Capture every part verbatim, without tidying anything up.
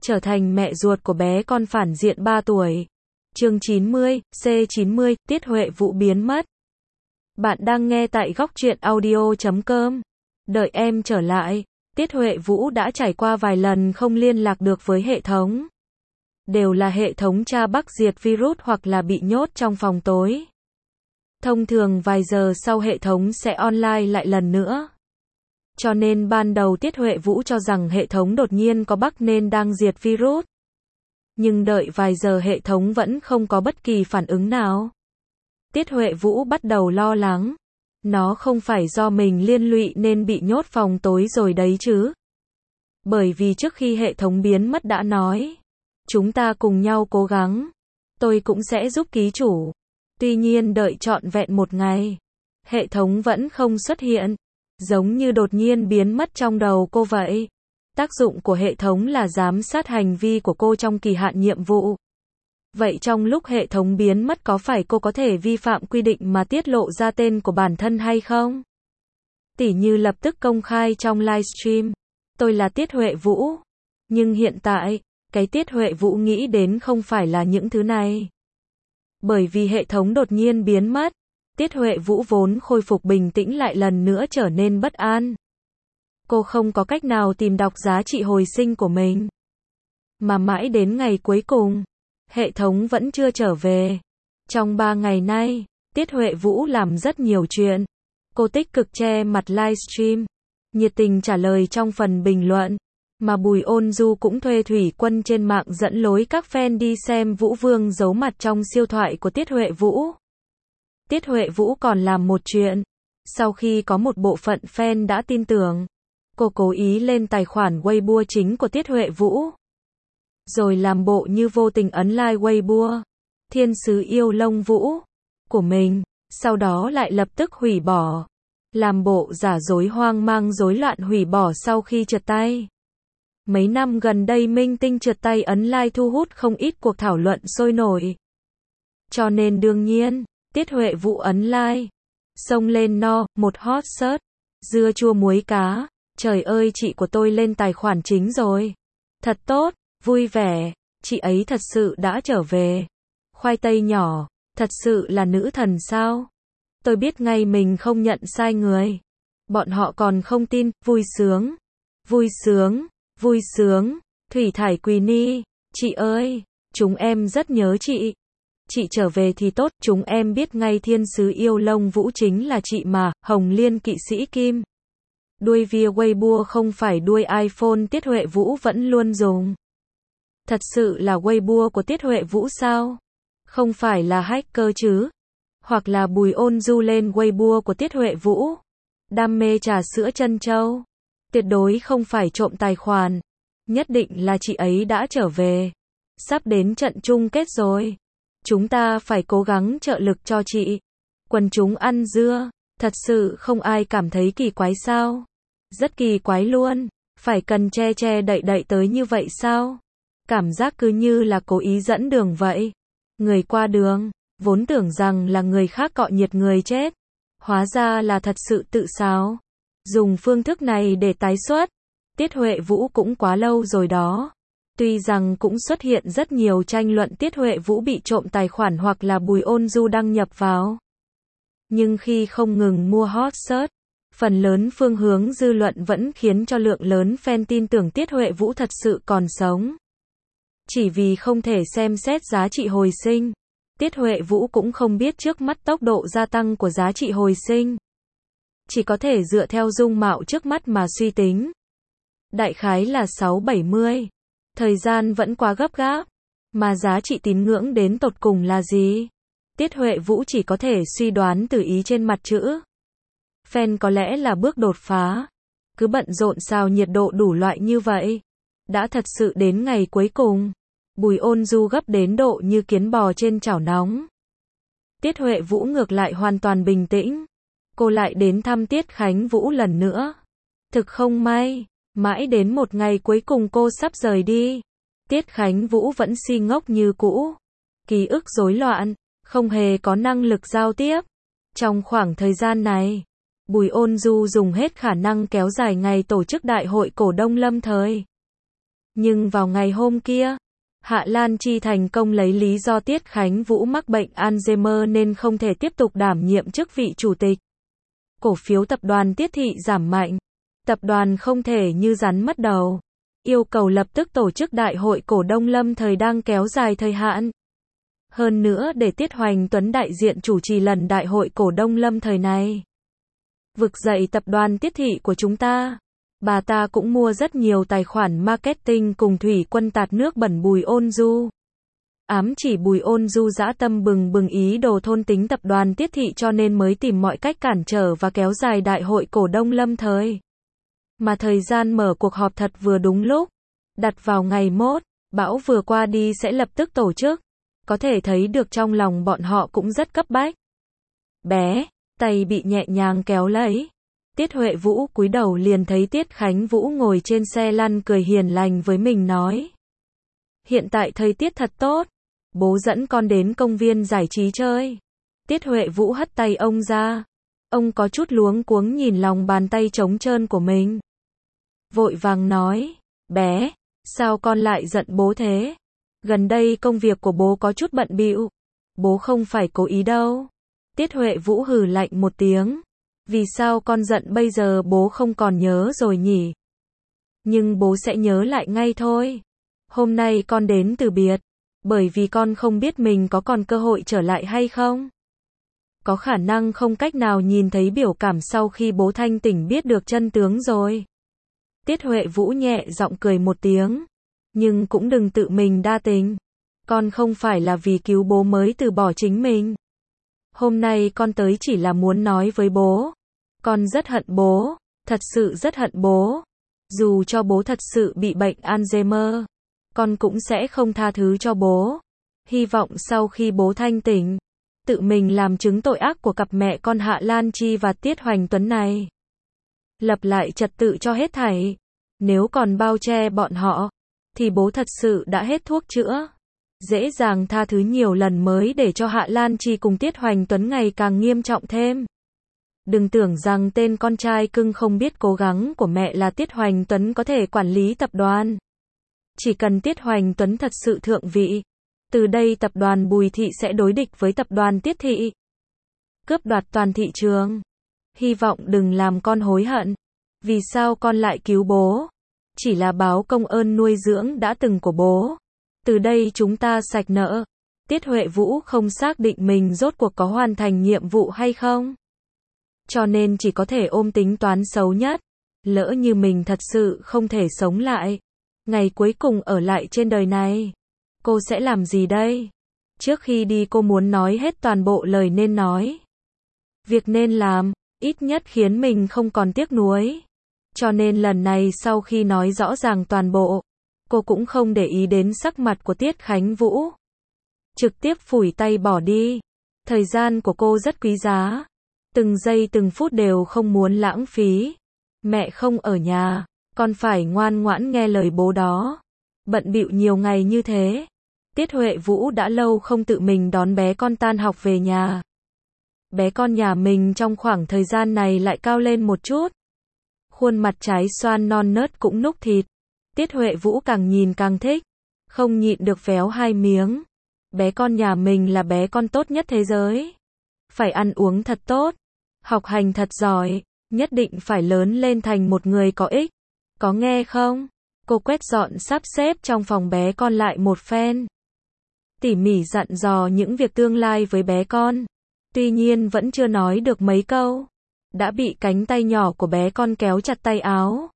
trở thành mẹ ruột của bé con phản diện ba tuổi. Chương chín mươi, C chín mươi, Tiết Huệ Vũ biến mất. Bạn đang nghe tại góc truyện audio chấm com. Đợi em trở lại. Tiết Huệ Vũ đã trải qua vài lần không liên lạc được với hệ thống. Đều là hệ thống tra bắt diệt virus hoặc là bị nhốt trong phòng tối. Thông thường vài giờ sau hệ thống sẽ online lại lần nữa. Cho nên ban đầu Tiết Huệ Vũ cho rằng hệ thống đột nhiên có bug nên đang diệt virus. Nhưng đợi vài giờ hệ thống vẫn không có bất kỳ phản ứng nào. Tiết Huệ Vũ bắt đầu lo lắng. Nó không phải do mình liên lụy nên bị nhốt phòng tối rồi đấy chứ. Bởi vì trước khi hệ thống biến mất đã nói. Chúng ta cùng nhau cố gắng. Tôi cũng sẽ giúp ký chủ. Tuy nhiên đợi trọn vẹn một ngày. Hệ thống vẫn không xuất hiện. Giống như đột nhiên biến mất trong đầu cô vậy. Tác dụng của hệ thống là giám sát hành vi của cô trong kỳ hạn nhiệm vụ. Vậy trong lúc hệ thống biến mất có phải cô có thể vi phạm quy định mà tiết lộ ra tên của bản thân hay không? Tỉ như lập tức công khai trong livestream. Tôi là Tiết Huệ Vũ. Nhưng hiện tại, cái Tiết Huệ Vũ nghĩ đến không phải là những thứ này. Bởi vì hệ thống đột nhiên biến mất. Tiết Huệ Vũ vốn khôi phục bình tĩnh lại lần nữa trở nên bất an. Cô không có cách nào tìm đọc giá trị hồi sinh của mình. Mà mãi đến ngày cuối cùng, hệ thống vẫn chưa trở về. Trong ba ngày nay, Tiết Huệ Vũ làm rất nhiều chuyện. Cô tích cực che mặt livestream, nhiệt tình trả lời trong phần bình luận. Mà Bùi Ôn Du cũng thuê thủy quân trên mạng dẫn lối các fan đi xem Vũ Vương giấu mặt trong siêu thoại của Tiết Huệ Vũ. Tiết Huệ Vũ còn làm một chuyện. Sau khi có một bộ phận fan đã tin tưởng, cô cố ý lên tài khoản Weibo chính của Tiết Huệ Vũ. Rồi làm bộ như vô tình ấn like Weibo Thiên Sứ Yêu Lông Vũ của mình, sau đó lại lập tức hủy bỏ. Làm bộ giả dối hoang mang rối loạn hủy bỏ sau khi trượt tay. Mấy năm gần đây minh tinh trượt tay ấn like thu hút không ít cuộc thảo luận sôi nổi. Cho nên đương nhiên, Tiết Huệ Vũ ấn like. Xông lên no, một hot search. Dưa chua muối cá. Trời ơi, chị của tôi lên tài khoản chính rồi. Thật tốt, vui vẻ. Chị ấy thật sự đã trở về. Khoai tây nhỏ, thật sự là nữ thần sao? Tôi biết ngay mình không nhận sai người. Bọn họ còn không tin, vui sướng. Vui sướng, vui sướng. Thủy Thải Queenie, chị ơi, chúng em rất nhớ chị. Chị trở về thì tốt, chúng em biết ngay Thiên Sứ Yêu Lông Vũ chính là chị mà, Hồng Liên Kỵ Sĩ Kim. Đuôi via Weibo không phải đuôi iPhone Tiết Huệ Vũ vẫn luôn dùng. Thật sự là Weibo của Tiết Huệ Vũ sao? Không phải là hacker chứ? Hoặc là Bùi Ôn Du lên Weibo của Tiết Huệ Vũ? Đam mê trà sữa trân châu? Tuyệt đối không phải trộm tài khoản. Nhất định là chị ấy đã trở về. Sắp đến trận chung kết rồi. Chúng ta phải cố gắng trợ lực cho chị. Quần chúng ăn dưa. Thật sự không ai cảm thấy kỳ quái sao? Rất kỳ quái luôn. Phải cần che che đậy đậy tới như vậy sao? Cảm giác cứ như là cố ý dẫn đường vậy. Người qua đường, vốn tưởng rằng là người khác cọ nhiệt người chết. Hóa ra là thật sự tự sáo. Dùng phương thức này để tái xuất. Tiết Huệ Vũ cũng quá lâu rồi đó. Tuy rằng cũng xuất hiện rất nhiều tranh luận Tiết Huệ Vũ bị trộm tài khoản hoặc là Bùi Ôn Du đăng nhập vào. Nhưng khi không ngừng mua hot search, phần lớn phương hướng dư luận vẫn khiến cho lượng lớn fan tin tưởng Tiết Huệ Vũ thật sự còn sống. Chỉ vì không thể xem xét giá trị hồi sinh, Tiết Huệ Vũ cũng không biết trước mắt tốc độ gia tăng của giá trị hồi sinh. Chỉ có thể dựa theo dung mạo trước mắt mà suy tính. Đại khái là sáu bảy mươi. Thời gian vẫn quá gấp gáp. Mà giá trị tín ngưỡng đến tột cùng là gì? Tiết Huệ Vũ chỉ có thể suy đoán từ ý trên mặt chữ. Fan có lẽ là bước đột phá. Cứ bận rộn sao nhiệt độ đủ loại như vậy. Đã thật sự đến ngày cuối cùng. Bùi Ôn Du gấp đến độ như kiến bò trên chảo nóng. Tiết Huệ Vũ ngược lại hoàn toàn bình tĩnh. Cô lại đến thăm Tiết Khánh Vũ lần nữa. Thực không may, mãi đến một ngày cuối cùng cô sắp rời đi. Tiết Khánh Vũ vẫn si ngốc như cũ. Ký ức rối loạn, không hề có năng lực giao tiếp. Trong khoảng thời gian này, Bùi Ôn Du dùng hết khả năng kéo dài ngày tổ chức đại hội cổ đông lâm thời. Nhưng vào ngày hôm kia, Hạ Lan Chi thành công lấy lý do Tiết Khánh Vũ mắc bệnh Alzheimer nên không thể tiếp tục đảm nhiệm chức vị chủ tịch. Cổ phiếu tập đoàn Tiết Thị giảm mạnh. Tập đoàn không thể như rắn mất đầu. Yêu cầu lập tức tổ chức đại hội cổ đông lâm thời đang kéo dài thời hạn. Hơn nữa để Tiết Hoành Tuấn đại diện chủ trì lần đại hội cổ đông lâm thời này. Vực dậy tập đoàn Tiết Thị của chúng ta. Bà ta cũng mua rất nhiều tài khoản marketing cùng thủy quân tạt nước bẩn Bùi Ôn Du. Ám chỉ Bùi Ôn Du dã tâm bừng bừng ý đồ thôn tính tập đoàn Tiết Thị cho nên mới tìm mọi cách cản trở và kéo dài đại hội cổ đông lâm thời. Mà thời gian mở cuộc họp thật vừa đúng lúc. Đặt vào ngày mốt, bão vừa qua đi sẽ lập tức tổ chức. Có thể thấy được trong lòng bọn họ cũng rất cấp bách. Bé, tay bị nhẹ nhàng kéo lấy. Tiết Huệ Vũ cúi đầu liền thấy Tiết Khánh Vũ ngồi trên xe lăn cười hiền lành với mình nói. Hiện tại thời tiết thật tốt. Bố dẫn con đến công viên giải trí chơi. Tiết Huệ Vũ hất tay ông ra. Ông có chút luống cuống nhìn lòng bàn tay trống trơn của mình. Vội vàng nói. Bé, sao con lại giận bố thế? Gần đây công việc của bố có chút bận bịu. Bố không phải cố ý đâu. Tiết Huệ Vũ hừ lạnh một tiếng. Vì sao con giận bây giờ bố không còn nhớ rồi nhỉ? Nhưng bố sẽ nhớ lại ngay thôi. Hôm nay con đến từ biệt. Bởi vì con không biết mình có còn cơ hội trở lại hay không. Có khả năng không cách nào nhìn thấy biểu cảm sau khi bố thanh tỉnh biết được chân tướng rồi. Tiết Huệ Vũ nhẹ giọng cười một tiếng. Nhưng cũng đừng tự mình đa tình. Con không phải là vì cứu bố mới từ bỏ chính mình. Hôm nay con tới chỉ là muốn nói với bố. Con rất hận bố. Thật sự rất hận bố. Dù cho bố thật sự bị bệnh Alzheimer. Con cũng sẽ không tha thứ cho bố. Hy vọng sau khi bố thanh tỉnh. Tự mình làm chứng tội ác của cặp mẹ con Hạ Lan Chi và Tiết Hoành Tuấn này. Lập lại trật tự cho hết thảy. Nếu còn bao che bọn họ. Thì bố thật sự đã hết thuốc chữa. Dễ dàng tha thứ nhiều lần mới để cho Hạ Lan Chi cùng Tiết Hoành Tuấn ngày càng nghiêm trọng thêm. Đừng tưởng rằng tên con trai cưng không biết cố gắng của mẹ là Tiết Hoành Tuấn có thể quản lý tập đoàn. Chỉ cần Tiết Hoành Tuấn thật sự thượng vị. Từ đây tập đoàn Bùi Thị sẽ đối địch với tập đoàn Tiết Thị. Cướp đoạt toàn thị trường. Hy vọng đừng làm con hối hận. Vì sao con lại cứu bố? Chỉ là báo công ơn nuôi dưỡng đã từng của bố. Từ đây chúng ta sạch nợ. Tiết Huệ Vũ không xác định mình rốt cuộc có hoàn thành nhiệm vụ hay không. Cho nên chỉ có thể ôm tính toán xấu nhất. Lỡ như mình thật sự không thể sống lại. Ngày cuối cùng ở lại trên đời này. Cô sẽ làm gì đây? Trước khi đi cô muốn nói hết toàn bộ lời nên nói. Việc nên làm, ít nhất khiến mình không còn tiếc nuối. Cho nên lần này sau khi nói rõ ràng toàn bộ, cô cũng không để ý đến sắc mặt của Tiết Khánh Vũ. Trực tiếp phủi tay bỏ đi. Thời gian của cô rất quý giá. Từng giây từng phút đều không muốn lãng phí. Mẹ không ở nhà, con phải ngoan ngoãn nghe lời bố đó. Bận bịu nhiều ngày như thế. Tiết Huệ Vũ đã lâu không tự mình đón bé con tan học về nhà. Bé con nhà mình trong khoảng thời gian này lại cao lên một chút. Khuôn mặt trái xoan non nớt cũng núc thịt. Tiết Huệ Vũ càng nhìn càng thích. Không nhịn được véo hai miếng. Bé con nhà mình là bé con tốt nhất thế giới. Phải ăn uống thật tốt. Học hành thật giỏi. Nhất định phải lớn lên thành một người có ích. Có nghe không? Cô quét dọn sắp xếp trong phòng bé con lại một phen. Tỉ mỉ dặn dò những việc tương lai với bé con. Tuy nhiên vẫn chưa nói được mấy câu. Đã bị cánh tay nhỏ của bé con kéo chặt tay áo.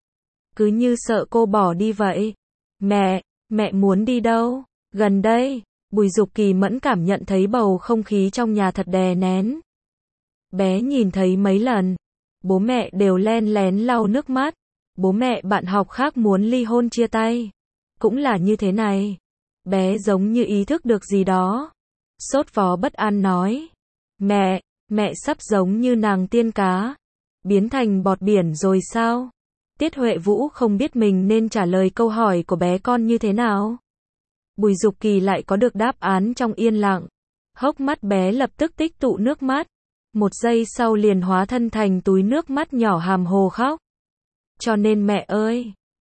Cứ như sợ cô bỏ đi vậy. Mẹ, mẹ muốn đi đâu? Gần đây, Bùi Dục Kỳ mẫn cảm nhận thấy bầu không khí trong nhà thật đè nén. Bé nhìn thấy mấy lần. Bố mẹ đều len lén lau nước mắt. Bố mẹ bạn học khác muốn ly hôn chia tay. Cũng là như thế này. Bé giống như ý thức được gì đó. Sốt vó bất an nói. Mẹ, mẹ sắp giống như nàng tiên cá. Biến thành bọt biển rồi sao? Tiết Huệ Vũ không biết mình nên trả lời câu hỏi của bé con như thế nào. Bùi Dục Kỳ lại có được đáp án trong yên lặng. Hốc mắt bé lập tức tích tụ nước mắt. Một giây sau liền hóa thân thành túi nước mắt nhỏ hàm hồ khóc. Cho nên mẹ ơi,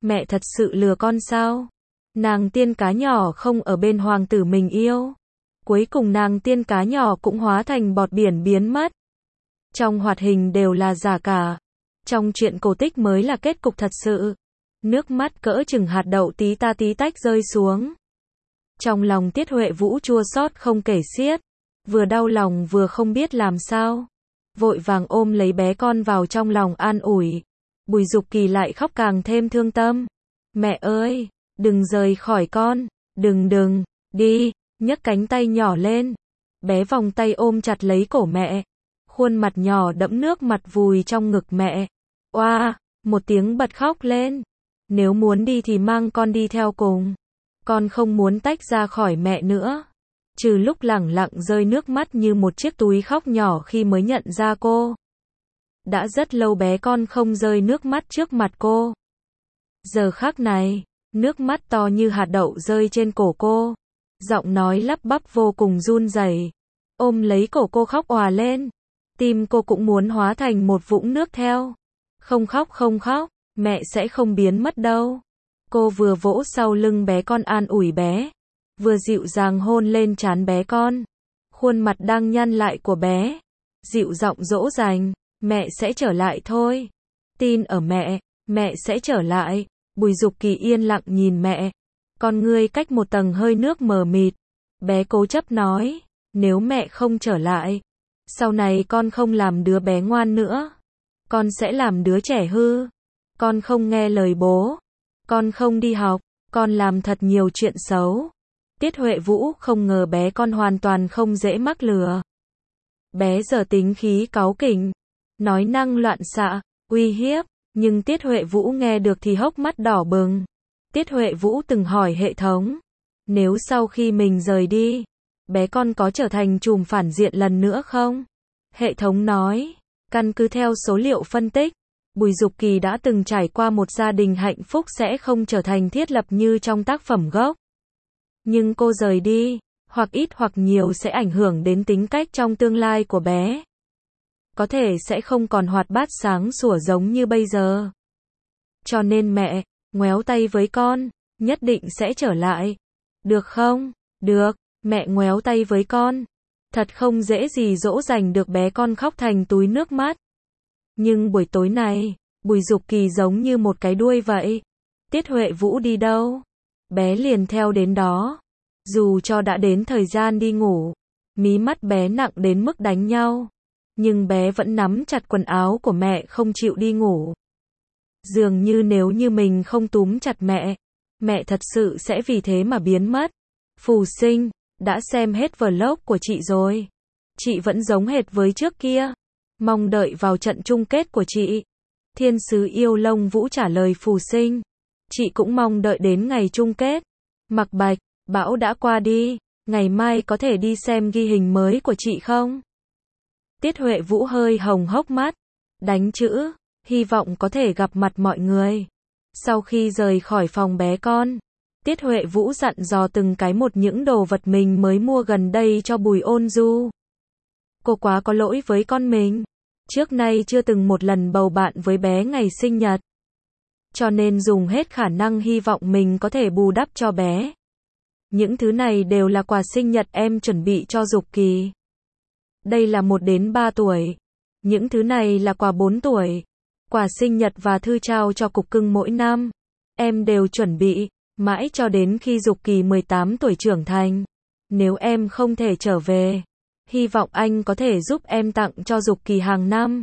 Mẹ thật sự lừa con sao? Nàng tiên cá nhỏ không ở bên hoàng tử mình yêu. Cuối cùng nàng tiên cá nhỏ cũng hóa thành bọt biển biến mất. Trong hoạt hình đều là giả cả. Trong truyện cổ tích mới là kết cục thật sự. Nước mắt cỡ chừng hạt đậu tí ta tí tách rơi xuống. Trong lòng Tiết Huệ Vũ chua xót không kể xiết. Vừa đau lòng vừa không biết làm sao. Vội vàng ôm lấy bé con vào trong lòng an ủi. Bùi Dục Kỳ lại khóc càng thêm thương tâm. Mẹ ơi, đừng rời khỏi con, đừng đừng, đi, nhấc cánh tay nhỏ lên. Bé vòng tay ôm chặt lấy cổ mẹ. Khuôn mặt nhỏ đẫm nước mặt vùi trong ngực mẹ. Oa, một tiếng bật khóc lên. Nếu muốn đi thì mang con đi theo cùng. Con không muốn tách ra khỏi mẹ nữa. Trừ lúc lẳng lặng rơi nước mắt như một chiếc túi khóc nhỏ khi mới nhận ra cô. Đã rất lâu bé con không rơi nước mắt trước mặt cô. Giờ khắc này, nước mắt to như hạt đậu rơi trên cổ cô. Giọng nói lắp bắp vô cùng run rẩy. Ôm lấy cổ cô khóc òa lên. Tim cô cũng muốn hóa thành một vũng nước theo. Không khóc không khóc, mẹ sẽ không biến mất đâu. Cô vừa vỗ sau lưng bé con an ủi bé. Vừa dịu dàng hôn lên trán bé con. Khuôn mặt đang nhăn lại của bé. Dịu giọng dỗ dành. Mẹ sẽ trở lại thôi. Tin ở mẹ, mẹ sẽ trở lại. Bùi Dục Kỳ yên lặng nhìn mẹ. Con ngươi cách một tầng hơi nước mờ mịt. Bé cố chấp nói. Nếu mẹ không trở lại. Sau này con không làm đứa bé ngoan nữa. Con sẽ làm đứa trẻ hư. Con không nghe lời bố. Con không đi học. Con làm thật nhiều chuyện xấu. Tiết Huệ Vũ không ngờ bé con hoàn toàn không dễ mắc lừa. Bé giờ tính khí cáu kỉnh. Nói năng loạn xạ, uy hiếp. Nhưng Tiết Huệ Vũ nghe được thì hốc mắt đỏ bừng. Tiết Huệ Vũ từng hỏi hệ thống. Nếu sau khi mình rời đi, bé con có trở thành trùm phản diện lần nữa không? Hệ thống nói, căn cứ theo số liệu phân tích, Bùi Dục Kỳ đã từng trải qua một gia đình hạnh phúc sẽ không trở thành thiết lập như trong tác phẩm gốc. Nhưng cô rời đi, hoặc ít hoặc nhiều sẽ ảnh hưởng đến tính cách trong tương lai của bé. Có thể sẽ không còn hoạt bát sáng sủa giống như bây giờ. Cho nên mẹ, ngoéo tay với con, nhất định sẽ trở lại. Được không? Được, mẹ ngoéo tay với con. Thật không dễ gì dỗ dành được bé con khóc thành túi nước mắt. Nhưng buổi tối này, Bùi Dục Kỳ giống như một cái đuôi vậy. Tiết Huệ Vũ đi đâu? Bé liền theo đến đó. Dù cho đã đến thời gian đi ngủ, mí mắt bé nặng đến mức đánh nhau. Nhưng bé vẫn nắm chặt quần áo của mẹ không chịu đi ngủ. Dường như nếu như mình không túm chặt mẹ, mẹ thật sự sẽ vì thế mà biến mất. Phù Sinh, đã xem hết vlog của chị rồi. Chị vẫn giống hệt với trước kia. Mong đợi vào trận chung kết của chị. Thiên sứ yêu lông vũ trả lời Phù Sinh. Chị cũng mong đợi đến ngày chung kết. Mặc Bạch, bão đã qua đi. Ngày mai có thể đi xem ghi hình mới của chị không? Tiết Huệ Vũ hơi hồng hốc mắt. Đánh chữ, hy vọng có thể gặp mặt mọi người. Sau khi rời khỏi phòng bé con, Tiết Huệ Vũ dặn dò từng cái một những đồ vật mình mới mua gần đây cho Bùi Ôn Du. Cô quá có lỗi với con mình. Trước nay chưa từng một lần bầu bạn với bé ngày sinh nhật. Cho nên dùng hết khả năng hy vọng mình có thể bù đắp cho bé. Những thứ này đều là quà sinh nhật em chuẩn bị cho Dục Kỳ. Đây là một đến ba tuổi. Những thứ này là quà bốn tuổi. Quà sinh nhật và thư trao cho cục cưng mỗi năm. Em đều chuẩn bị, mãi cho đến khi Dục Kỳ mười tám tuổi trưởng thành. Nếu em không thể trở về, hy vọng anh có thể giúp em tặng cho Dục Kỳ hàng năm.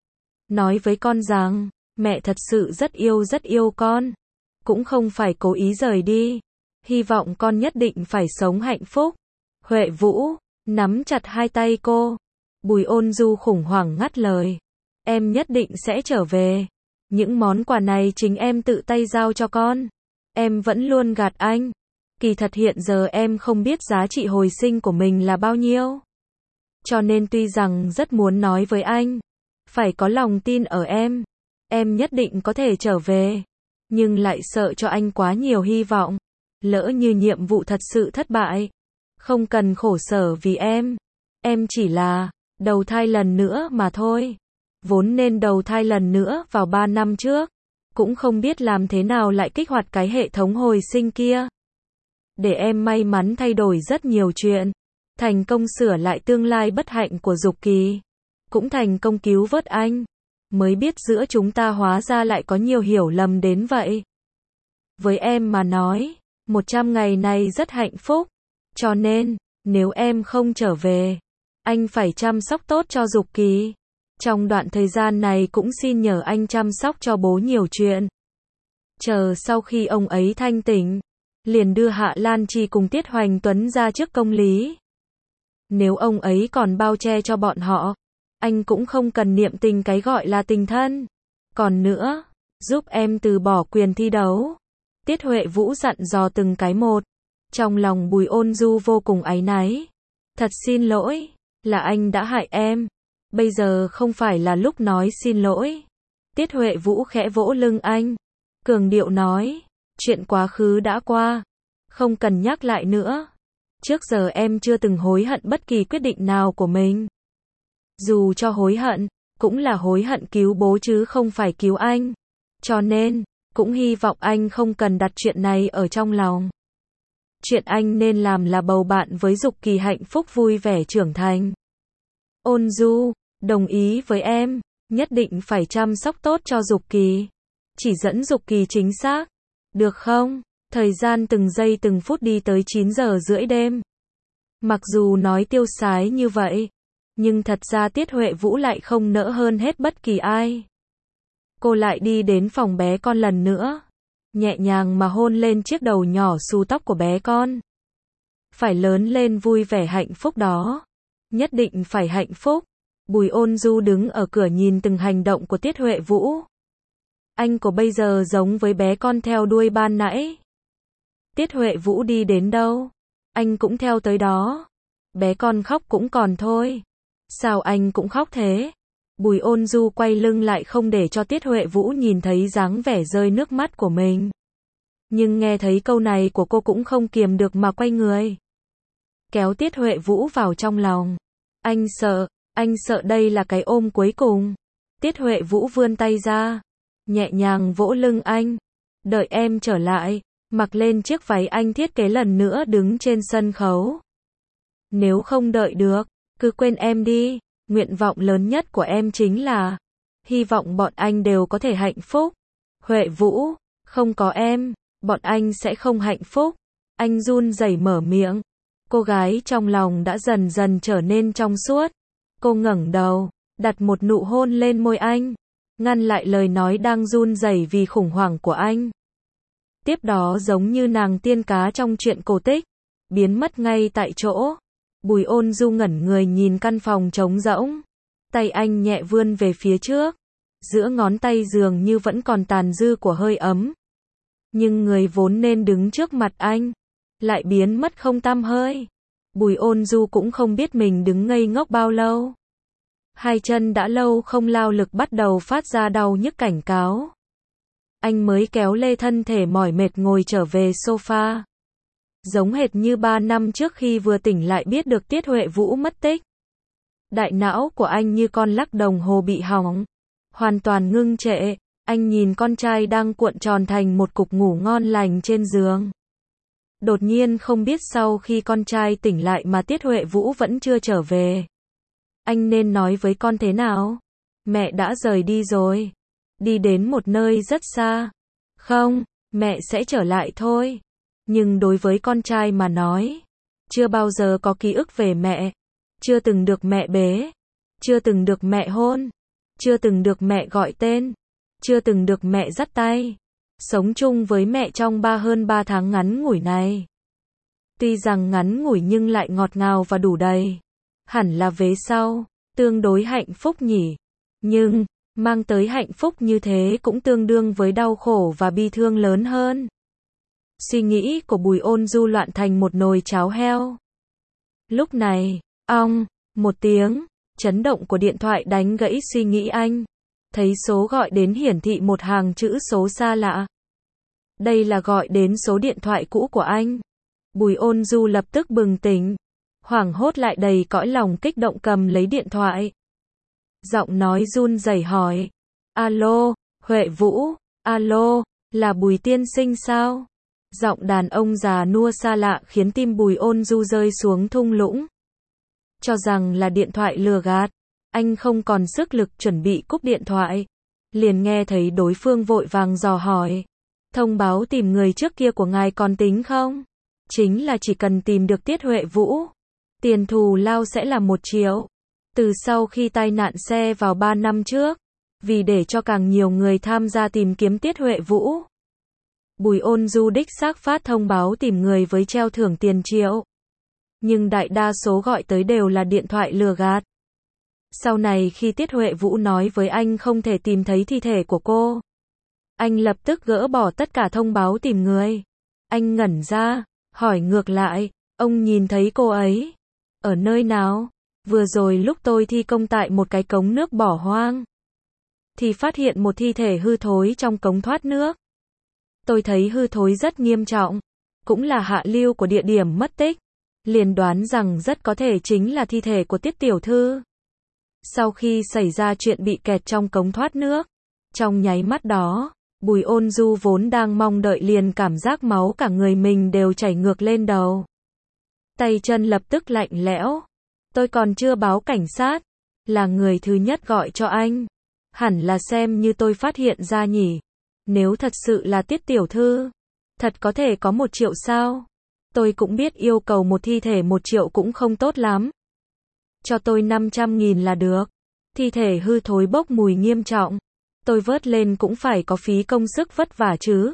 Nói với con rằng, mẹ thật sự rất yêu rất yêu con. Cũng không phải cố ý rời đi. Hy vọng con nhất định phải sống hạnh phúc. Huệ Vũ nắm chặt hai tay cô. Bùi Ôn Du khủng hoảng ngắt lời. Em nhất định sẽ trở về. Những món quà này chính em tự tay giao cho con. Em vẫn luôn gạt anh. Kỳ thật hiện giờ em không biết giá trị hồi sinh của mình là bao nhiêu. Cho nên tuy rằng rất muốn nói với anh, phải có lòng tin ở em. Em nhất định có thể trở về. Nhưng lại sợ cho anh quá nhiều hy vọng. Lỡ như nhiệm vụ thật sự thất bại. Không cần khổ sở vì em. Em chỉ là đầu thai lần nữa mà thôi. Vốn nên đầu thai lần nữa vào ba năm trước. cũng không biết làm thế nào lại kích hoạt cái hệ thống hồi sinh kia. Để em may mắn thay đổi rất nhiều chuyện. Thành công sửa lại tương lai bất hạnh của Dục Kỳ. Cũng thành công cứu vớt anh. Mới biết giữa chúng ta hóa ra lại có nhiều hiểu lầm đến vậy. Với em mà nói, một trăm ngày này rất hạnh phúc. Cho nên, nếu em không trở về, anh phải chăm sóc tốt cho Dục Kỳ. Trong đoạn thời gian này cũng xin nhờ anh chăm sóc cho bố nhiều chuyện. Chờ sau khi ông ấy thanh tỉnh, liền đưa Hạ Lan Chi cùng Tiết Hoành Tuấn ra trước công lý. Nếu ông ấy còn bao che cho bọn họ, anh cũng không cần niệm tình cái gọi là tình thân. Còn nữa, giúp em từ bỏ quyền thi đấu. Tiết Huệ Vũ dặn dò từng cái một. Trong lòng Bùi Ôn Du vô cùng áy náy. Thật xin lỗi, là anh đã hại em. Bây giờ không phải là lúc nói xin lỗi. Tiết Huệ Vũ khẽ vỗ lưng anh. Cường điệu nói, chuyện quá khứ đã qua. Không cần nhắc lại nữa. Trước giờ em chưa từng hối hận bất kỳ quyết định nào của mình. Dù cho hối hận, cũng là hối hận cứu bố chứ không phải cứu anh. Cho nên, cũng hy vọng anh không cần đặt chuyện này ở trong lòng. Chuyện anh nên làm là bầu bạn với Dục Kỳ hạnh phúc vui vẻ trưởng thành. Ôn Du, đồng ý với em, nhất định phải chăm sóc tốt cho Dục Kỳ. Chỉ dẫn Dục Kỳ chính xác. Được không? Thời gian từng giây từng phút đi tới chín giờ rưỡi đêm. Mặc dù nói tiêu sái như vậy, nhưng thật ra Tiết Huệ Vũ lại không nỡ hơn hết bất kỳ ai. Cô lại đi đến phòng bé con lần nữa, nhẹ nhàng mà hôn lên chiếc đầu nhỏ xù tóc của bé con. Phải lớn lên vui vẻ hạnh phúc đó. Nhất định phải hạnh phúc. Bùi Ôn Du đứng ở cửa nhìn từng hành động của Tiết Huệ Vũ. Anh của bây giờ giống với bé con theo đuôi ban nãy. Tiết Huệ Vũ đi đến đâu, anh cũng theo tới đó. Bé con khóc cũng còn thôi. Sao anh cũng khóc thế? Bùi Ôn Du quay lưng lại không để cho Tiết Huệ Vũ nhìn thấy dáng vẻ rơi nước mắt của mình. Nhưng nghe thấy câu này của cô cũng không kiềm được mà quay người. Kéo Tiết Huệ Vũ vào trong lòng. Anh sợ, anh sợ đây là cái ôm cuối cùng. Tiết Huệ Vũ vươn tay ra, nhẹ nhàng vỗ lưng anh. Đợi em trở lại, mặc lên chiếc váy anh thiết kế lần nữa đứng trên sân khấu. Nếu không đợi được, cứ quên em đi. Nguyện vọng lớn nhất của em chính là hy vọng bọn anh đều có thể hạnh phúc. Huệ Vũ, không có em, bọn anh sẽ không hạnh phúc. Anh run rẩy mở miệng. Cô gái trong lòng đã dần dần trở nên trong suốt. Cô ngẩng đầu, đặt một nụ hôn lên môi anh, ngăn lại lời nói đang run rẩy vì khủng hoảng của anh. Tiếp đó giống như nàng tiên cá trong truyện cổ tích, biến mất ngay tại chỗ. Bùi Ôn Du ngẩn người nhìn căn phòng trống rỗng. Tay anh nhẹ vươn về phía trước. Giữa ngón tay dường như vẫn còn tàn dư của hơi ấm. Nhưng người vốn nên đứng trước mặt anh lại biến mất không tăm hơi. Bùi Ôn Du cũng không biết mình đứng ngây ngốc bao lâu. Hai chân đã lâu không lao lực bắt đầu phát ra đau nhức cảnh cáo. Anh mới kéo lê thân thể mỏi mệt ngồi trở về sofa. Giống hệt như ba năm trước khi vừa tỉnh lại biết được Tiết Huệ Vũ mất tích. Đại não của anh như con lắc đồng hồ bị hỏng. Hoàn toàn ngưng trệ. Anh nhìn con trai đang cuộn tròn thành một cục ngủ ngon lành trên giường. Đột nhiên không biết sau khi con trai tỉnh lại mà Tiết Huệ Vũ vẫn chưa trở về. Anh nên nói với con thế nào? Mẹ đã rời đi rồi. Đi đến một nơi rất xa. Không, mẹ sẽ trở lại thôi. Nhưng đối với con trai mà nói, chưa bao giờ có ký ức về mẹ. Chưa từng được mẹ bế. Chưa từng được mẹ hôn. Chưa từng được mẹ gọi tên. Chưa từng được mẹ dắt tay. Sống chung với mẹ trong ba hơn ba tháng ngắn ngủi này. Tuy rằng ngắn ngủi nhưng lại ngọt ngào và đủ đầy. Hẳn là vế sau, tương đối hạnh phúc nhỉ. Nhưng, mang tới hạnh phúc như thế cũng tương đương với đau khổ và bi thương lớn hơn. Suy nghĩ của Bùi Ôn Du loạn thành một nồi cháo heo. Lúc này, ong, một tiếng, chấn động của điện thoại đánh gãy suy nghĩ anh. Thấy số gọi đến hiển thị một hàng chữ số xa lạ. Đây là gọi đến số điện thoại cũ của anh. Bùi Ôn Du lập tức bừng tỉnh. Hoảng hốt lại đầy cõi lòng kích động cầm lấy điện thoại. Giọng nói run rẩy hỏi. Alo, Huệ Vũ, Alo, là Bùi tiên sinh sao? Giọng đàn ông già nua xa lạ khiến tim Bùi Ôn Du rơi xuống thung lũng. Cho rằng là điện thoại lừa gạt, anh không còn sức lực chuẩn bị cúp điện thoại. Liền nghe thấy đối phương vội vàng dò hỏi. Thông báo tìm người trước kia của ngài còn tính không? Chính là chỉ cần tìm được Tiết Huệ Vũ, tiền thù lao sẽ là một triệu. Từ sau khi tai nạn xe vào ba năm trước, vì để cho càng nhiều người tham gia tìm kiếm Tiết Huệ Vũ, Bùi Ôn Du đích xác phát thông báo tìm người với treo thưởng tiền triệu. Nhưng đại đa số gọi tới đều là điện thoại lừa gạt. Sau này khi Tiết Huệ Vũ nói với anh không thể tìm thấy thi thể của cô, anh lập tức gỡ bỏ tất cả thông báo tìm người. Anh ngẩn ra, hỏi ngược lại, ông nhìn thấy cô ấy ở nơi nào? Vừa rồi lúc tôi thi công tại một cái cống nước bỏ hoang, thì phát hiện một thi thể hư thối trong cống thoát nước. Tôi thấy hư thối rất nghiêm trọng, cũng là hạ lưu của địa điểm mất tích, liền đoán rằng rất có thể chính là thi thể của Tiết tiểu thư. Sau khi xảy ra chuyện bị kẹt trong cống thoát nước, trong nháy mắt đó, Bùi Ôn Du vốn đang mong đợi liền cảm giác máu cả người mình đều chảy ngược lên đầu. Tay chân lập tức lạnh lẽo. Tôi còn chưa báo cảnh sát, là người thứ nhất gọi cho anh. Hẳn là xem như tôi phát hiện ra nhỉ. Nếu thật sự là Tiết tiểu thư, thật có thể có một triệu sao? Tôi cũng biết yêu cầu một thi thể một triệu cũng không tốt lắm. Cho tôi năm trăm nghìn là được. Thi thể hư thối bốc mùi nghiêm trọng. Tôi vớt lên cũng phải có phí công sức vất vả chứ.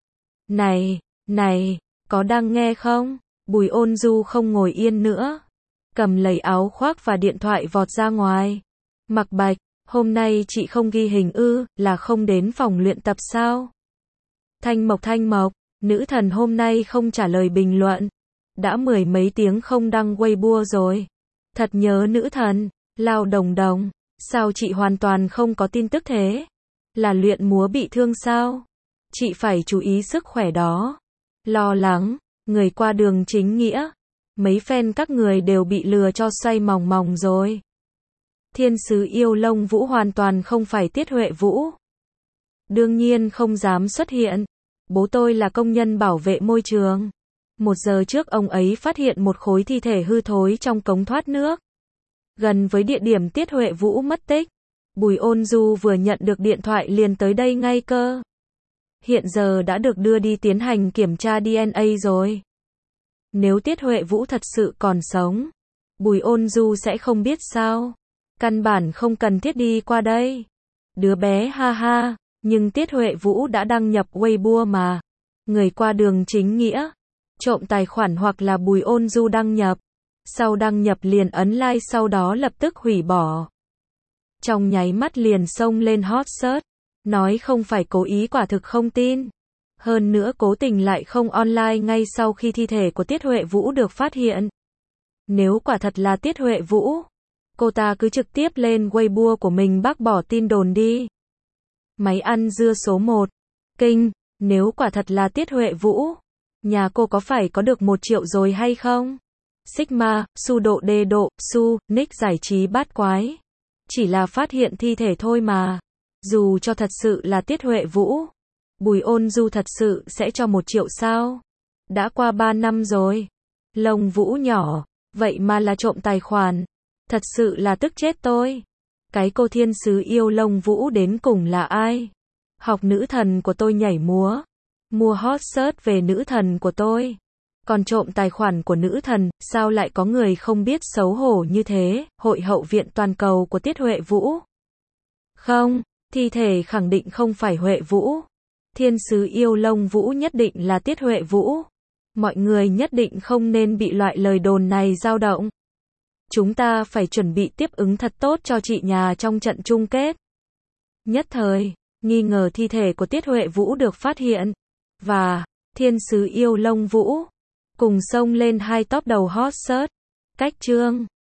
Này, này, có đang nghe không? Bùi Ôn Du không ngồi yên nữa. Cầm lấy áo khoác và điện thoại vọt ra ngoài. Mặc Bạch, hôm nay chị không ghi hình ư, là không đến phòng luyện tập sao? Thanh Mộc Thanh Mộc, nữ thần hôm nay không trả lời bình luận. Đã mười mấy tiếng không đăng Weibo rồi. Thật nhớ nữ thần. Lao Đồng Đồng, sao chị hoàn toàn không có tin tức thế? Là luyện múa bị thương sao? Chị phải chú ý sức khỏe đó. Lo lắng, người qua đường chính nghĩa. Mấy fan các người đều bị lừa cho xoay mòng mòng rồi. Thiên sứ yêu Lông Vũ hoàn toàn không phải Tiết Huệ Vũ. Đương nhiên không dám xuất hiện. Bố tôi là công nhân bảo vệ môi trường. Một giờ trước ông ấy phát hiện một khối thi thể hư thối trong cống thoát nước, gần với địa điểm Tiết Huệ Vũ mất tích. Bùi Ôn Du vừa nhận được điện thoại liền tới đây ngay cơ. Hiện giờ đã được đưa đi tiến hành kiểm tra đê en a rồi. Nếu Tiết Huệ Vũ thật sự còn sống, Bùi Ôn Du sẽ không biết sao. Căn bản không cần thiết đi qua đây. Đứa bé ha ha, nhưng Tiết Huệ Vũ đã đăng nhập Weibo mà. Người qua đường chính nghĩa, trộm tài khoản hoặc là Bùi Ôn Du đăng nhập. Sau đăng nhập liền ấn like sau đó lập tức hủy bỏ. Trong nháy mắt liền xông lên hot search. Nói không phải cố ý quả thực không tin. Hơn nữa cố tình lại không online ngay sau khi thi thể của Tiết Huệ Vũ được phát hiện. Nếu quả thật là Tiết Huệ Vũ, cô ta cứ trực tiếp lên Weibo của mình bác bỏ tin đồn đi. Máy ăn dưa số một. Kinh, nếu quả thật là Tiết Huệ Vũ, nhà cô có phải có được một triệu rồi hay không? Sigma, su độ đê độ, su, nick giải trí bát quái. Chỉ là phát hiện thi thể thôi mà. Dù cho thật sự là Tiết Huệ Vũ, Bùi Ôn Du thật sự sẽ cho một triệu sao? Đã qua ba năm rồi. Lông Vũ nhỏ, vậy mà là trộm tài khoản. Thật sự là tức chết tôi. Cái cô thiên sứ yêu Lông Vũ đến cùng là ai? Học nữ thần của tôi nhảy múa. Mua hot search về nữ thần của tôi. Còn trộm tài khoản của nữ thần, sao lại có người không biết xấu hổ như thế? Hội hậu viện toàn cầu của Tiết Huệ Vũ. Không, thi thể khẳng định không phải Huệ Vũ. Thiên sứ yêu Lông Vũ nhất định là Tiết Huệ Vũ. Mọi người nhất định không nên bị loại lời đồn này dao động. Chúng ta phải chuẩn bị tiếp ứng thật tốt cho chị nhà trong trận chung kết. Nhất thời, nghi ngờ thi thể của Tiết Huệ Vũ được phát hiện. Và, thiên sứ yêu Lông Vũ cùng xông lên hai top đầu hot search. Cách chương